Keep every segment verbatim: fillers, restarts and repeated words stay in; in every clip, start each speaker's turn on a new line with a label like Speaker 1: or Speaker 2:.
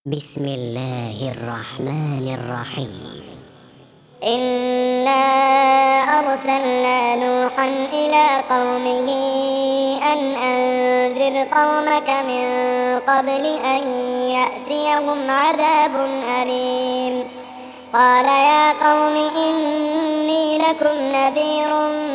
Speaker 1: بسم الله الرحمن الرحيم.
Speaker 2: إنا أرسلنا نوحا إلى قومه أن أنذر قومك من قبل أن يأتيهم عذاب أليم. قال يا قوم إني لكم نذير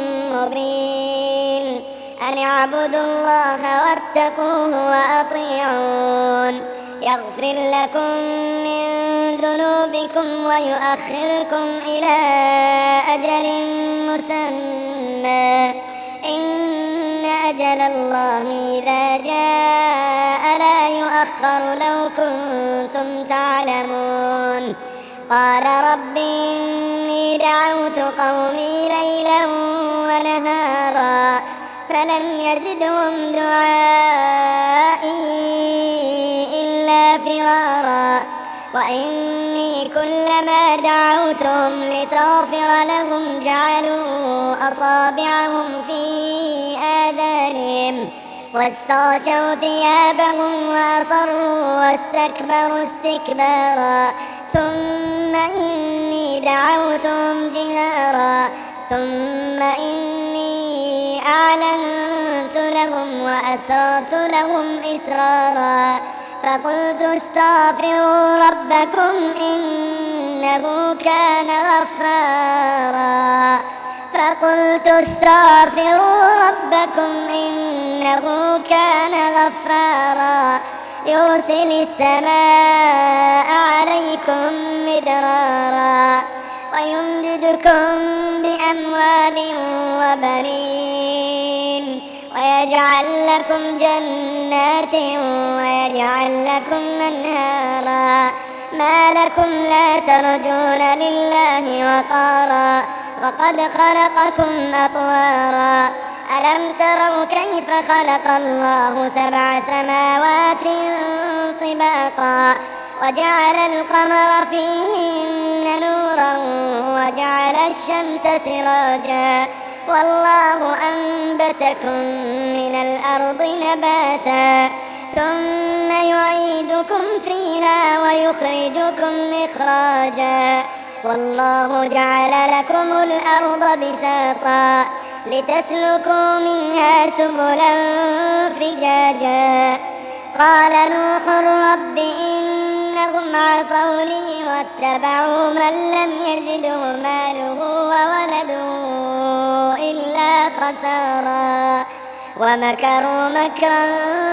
Speaker 2: مبين أن اعبدوا الله واتقوه وأطيعون يغفر لكم من ذنوبكم ويؤخركم إلى أجل مسمى إن أجل الله إذا جاء لا يؤخر لو كنتم تعلمون. قال رب إني دعوت قومي ليلا ونهارا فلم يزدهم دعائي إلا فرارا وإني كلما دعوتهم لتغفر لهم جعلوا أصابعهم في آذانهم واستغشوا ثيابهم وأصروا واستكبروا استكبارا ثم إني دعوتهم جهارا ثم إني أعلنت لهم وأسررت لهم إسرارا فقلت استغفروا ربكم إنه كان غفارا فقلت استغفروا ربكم إنه كان غفارا يرسل السماء عليكم مدرارا ويمددكم بأموال وبنين ويجعل لكم جنات ويجعل لكم أنهارا ما لكم لا ترجون لله وقارا وقد خلقكم أطوارا ألم تروا كيف خلق الله سبع سماوات طباقا وجعل القمر فيهن نورا وجعل الشمس سراجا والله أنبتكم من الأرض نباتا ثم يعيدكم فيها ويخرجكم إخراجا والله جعل لكم الأرض بساطا لتسلكوا منها سبلا فجاجا. قال نوح رب إنهم عصوني واتبعوا من لم يزده ماله وولده إلا خسارا ومكروا مكرا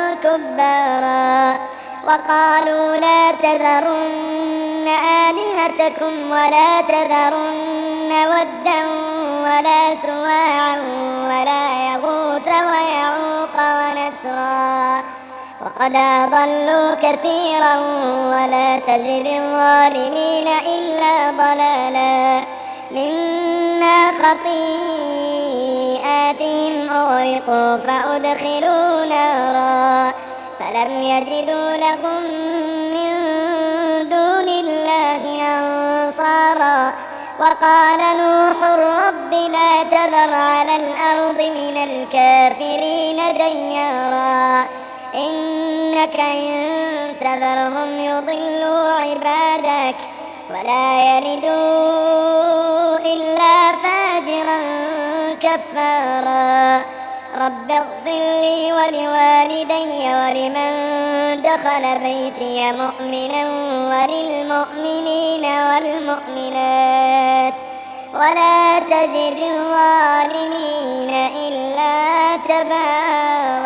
Speaker 2: كبارا وقالوا لا تذرن آلهتكم ولا تذرن ودا ولا سواعا ولا يغوث ويعوق ونسرا وقد أضلوا كثيرا ولا تزد الظالمين إلا ضلالا مما خطيئاتهم أغرقوا فأدخلوا نارا فلم يجدوا لهم من دون الله أنصارا. وقال نوح رب لا تذر على الأرض من الكافرين ديارا إنك إن تذرهم يضلوا عبادك ولا يلدوا إلا فاجرا كفارا. رب اغفر لي ولوالدي ولمن دخل بيتي مؤمنا وللمؤمنين والمؤمنات ولا تزد الظالمين إلا تبارا.